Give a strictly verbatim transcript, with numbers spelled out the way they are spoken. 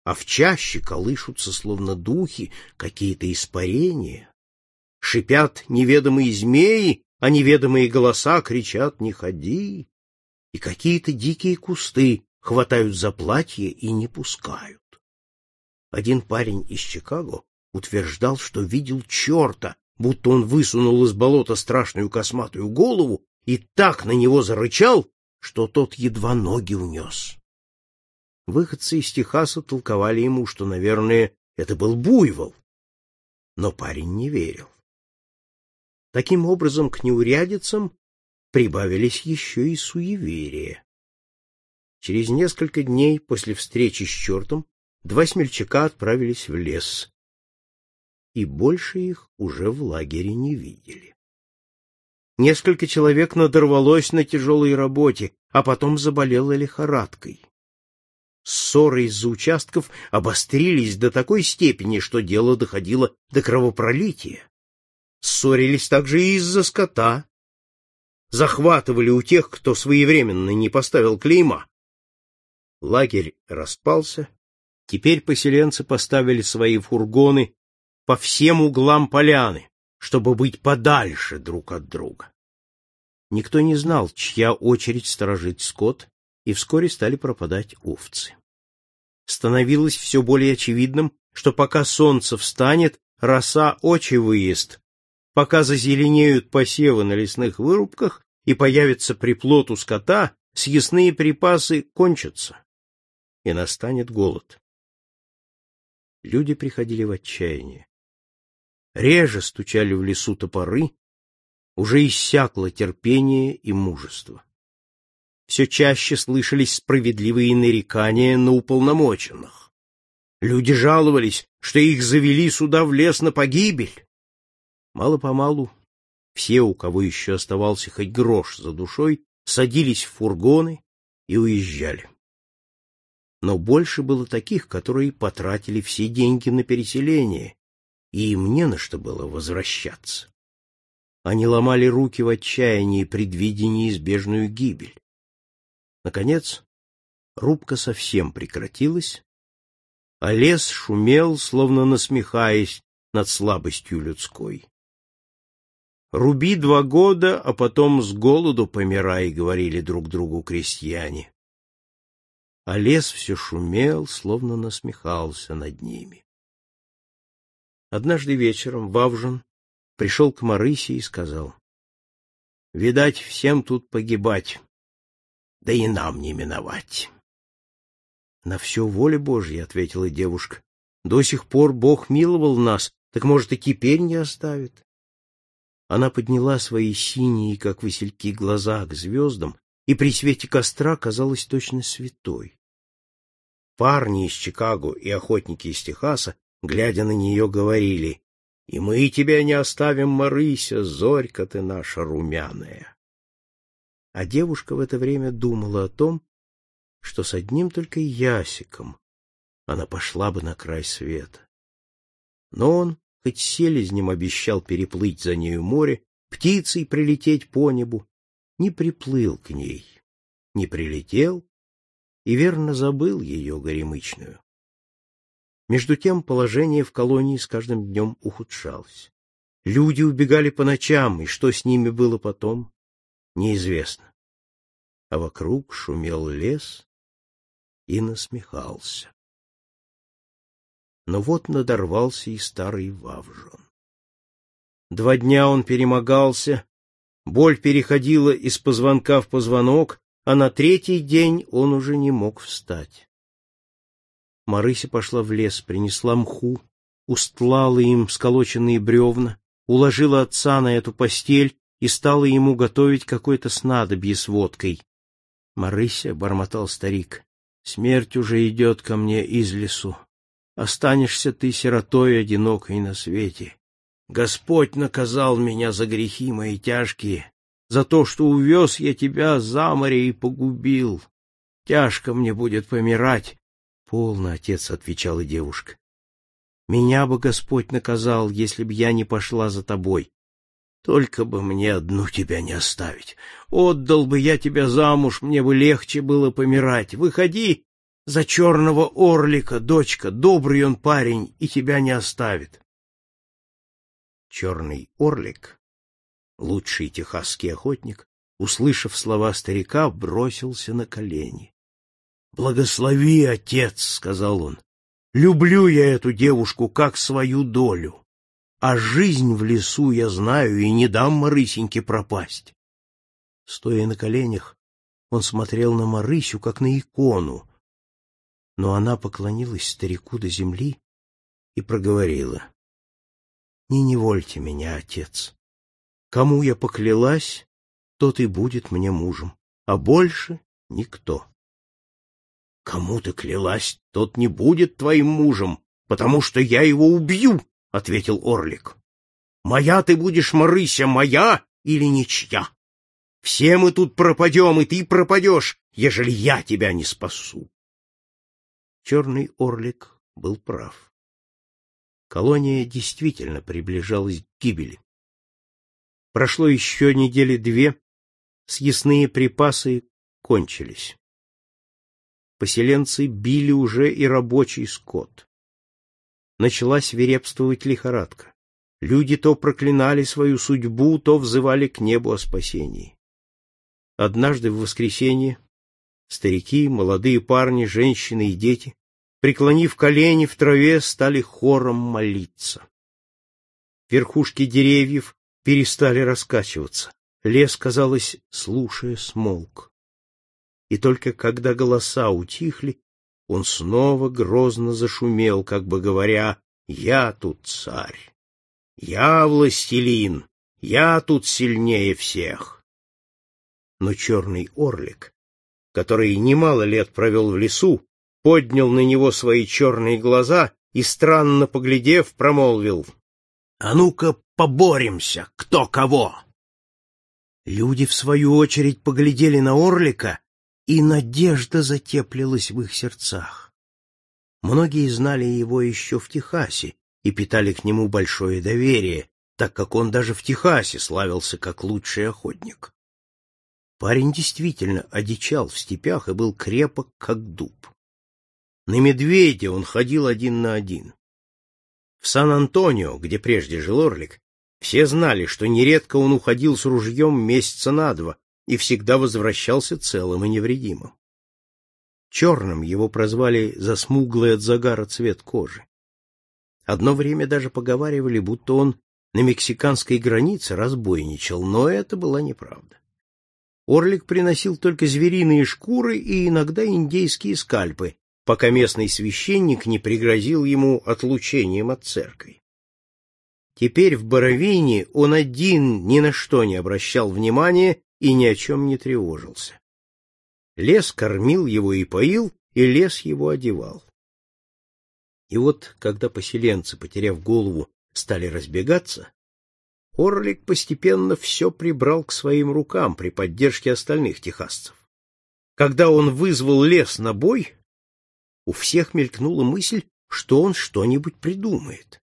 а в чаще колышутся, словно духи, какие-то испарения. Шипят неведомые змеи, а неведомые голоса кричат «не ходи!» И какие-то дикие кусты хватают за платье и не пускают. Один парень из Чикаго утверждал, что видел черта, будто он высунул из болота страшную косматую голову и так на него зарычал, что тот едва ноги унес. Выходцы из Техаса толковали ему, что, наверное, это был буйвол, но парень не верил. Таким образом, к неурядицам прибавились еще и суеверия. Через несколько дней после встречи с чертом два смельчака отправились в лес, и больше их уже в лагере не видели. Несколько человек надорвалось на тяжелой работе, а потом заболело лихорадкой. Ссоры из-за участков обострились до такой степени, что дело доходило до кровопролития. Ссорились также и из-за скота. Захватывали у тех, кто своевременно не поставил клейма. Лагерь распался. Теперь поселенцы поставили свои фургоны по всем углам поляны, чтобы быть подальше друг от друга. Никто не знал, чья очередь сторожить скот, и вскоре стали пропадать овцы. Становилось все более очевидным, что пока солнце встанет, роса очи выест, пока зазеленеют посевы на лесных вырубках и появится приплод у скота, съестные припасы кончатся, и настанет голод. Люди приходили в отчаяние. Реже стучали в лесу топоры, уже иссякло терпение и мужество. Все чаще слышались справедливые нарекания на уполномоченных. Люди жаловались, что их завели сюда в лес на погибель. Мало-помалу все, у кого еще оставался хоть грош за душой, садились в фургоны и уезжали. Но больше было таких, которые потратили все деньги на переселение, и им не на что было возвращаться. Они ломали руки в отчаянии, предвидя неизбежную гибель. Наконец, рубка совсем прекратилась, а лес шумел, словно насмехаясь над слабостью людской. «Руби два года, а потом с голоду помирай», — говорили друг другу крестьяне. А лес все шумел, словно насмехался над ними. Однажды вечером Вавжин пришел к Марысе и сказал: «Видать, всем тут погибать, да и нам не миновать». «На все воля Божья», — ответила девушка. «До сих пор Бог миловал нас, так, может, и теперь не оставит». Она подняла свои синие, как васильки, глаза к звездам, и при свете костра казалась точно святой. Парни из Чикаго и охотники из Техаса, глядя на нее, говорили: «И мы тебя не оставим, Марыся, зорька ты наша румяная». А девушка в это время думала о том, что с одним только ясиком она пошла бы на край света. Но он, хоть селезнем обещал переплыть за нею море, птицей прилететь по небу, не приплыл к ней, не прилетел и верно забыл ее горемычную. Между тем положение в колонии с каждым днем ухудшалось. Люди убегали по ночам, и что с ними было потом, неизвестно. А вокруг шумел лес и насмехался. Но вот надорвался и старый Вавжин. Два дня он перемогался, боль переходила из позвонка в позвонок, а на третий день он уже не мог встать. Марыся пошла в лес, принесла мху, устлала им сколоченные бревна, уложила отца на эту постель и стала ему готовить какое-то снадобье с водкой. — Марыся, — бормотал старик, — смерть уже идет ко мне из лесу. Останешься ты сиротой одинокой на свете. Господь наказал меня за грехи мои тяжкие, за то, что увез я тебя за море и погубил. Тяжко мне будет помирать. — Полно, отец, — отвечала девушка. — Меня бы Господь наказал, если б я не пошла за тобой. Только бы мне одну тебя не оставить. Отдал бы я тебя замуж, мне бы легче было помирать. Выходи, за черного орлика, дочка, добрый он парень и тебя не оставит. Черный орлик, лучший техасский охотник, услышав слова старика, бросился на колени. — Благослови, отец, — сказал он, — люблю я эту девушку как свою долю, а жизнь в лесу я знаю и не дам Марысеньке пропасть. Стоя на коленях, он смотрел на Марысю, как на икону, но она поклонилась старику до земли и проговорила: — Не невольте меня, отец. Кому я поклялась, тот и будет мне мужем, а больше никто. — Кому ты клялась, тот не будет твоим мужем, потому что я его убью, — ответил орлик. — Моя ты будешь, Марыся, моя или ничья. Все мы тут пропадем, и ты пропадешь, ежели я тебя не спасу. Черный орлик был прав. Колония действительно приближалась к гибели. Прошло еще недели две, съестные припасы кончились. Поселенцы били уже и рабочий скот. Начала свирепствовать лихорадка. Люди то проклинали свою судьбу, то взывали к небу о спасении. Однажды в воскресенье старики, молодые парни, женщины и дети, преклонив колени в траве, стали хором молиться. Верхушки деревьев перестали раскачиваться. Лес, казалось, слушая, смолк. И только когда голоса утихли, он снова грозно зашумел, как бы говоря: «Я тут царь, я властелин, я тут сильнее всех». Но черный орлик, который немало лет провел в лесу, поднял на него свои черные глаза и, странно поглядев, промолвил: «А ну-ка поборемся, кто кого!» Люди, в свою очередь, поглядели на орлика, и надежда затеплилась в их сердцах. Многие знали его еще в Техасе и питали к нему большое доверие, так как он даже в Техасе славился как лучший охотник. Парень действительно одичал в степях и был крепок, как дуб. На медведя он ходил один на один. В Сан-Антонио, где прежде жил орлик, все знали, что нередко он уходил с ружьем месяца на два и всегда возвращался целым и невредимым. Черным его прозвали за смуглый от загара цвет кожи. Одно время даже поговаривали, будто он на мексиканской границе разбойничал, но это была неправда. Орлик приносил только звериные шкуры и иногда индейские скальпы, пока местный священник не пригрозил ему отлучением от церкви. Теперь в Боровине он один ни на что не обращал внимания и ни о чем не тревожился. Лес кормил его и поил, и лес его одевал. И вот, когда поселенцы, потеряв голову, стали разбегаться, орлик постепенно все прибрал к своим рукам при поддержке остальных техасцев. Когда он вызвал лес на бой, у всех мелькнула мысль, что он что-нибудь придумает.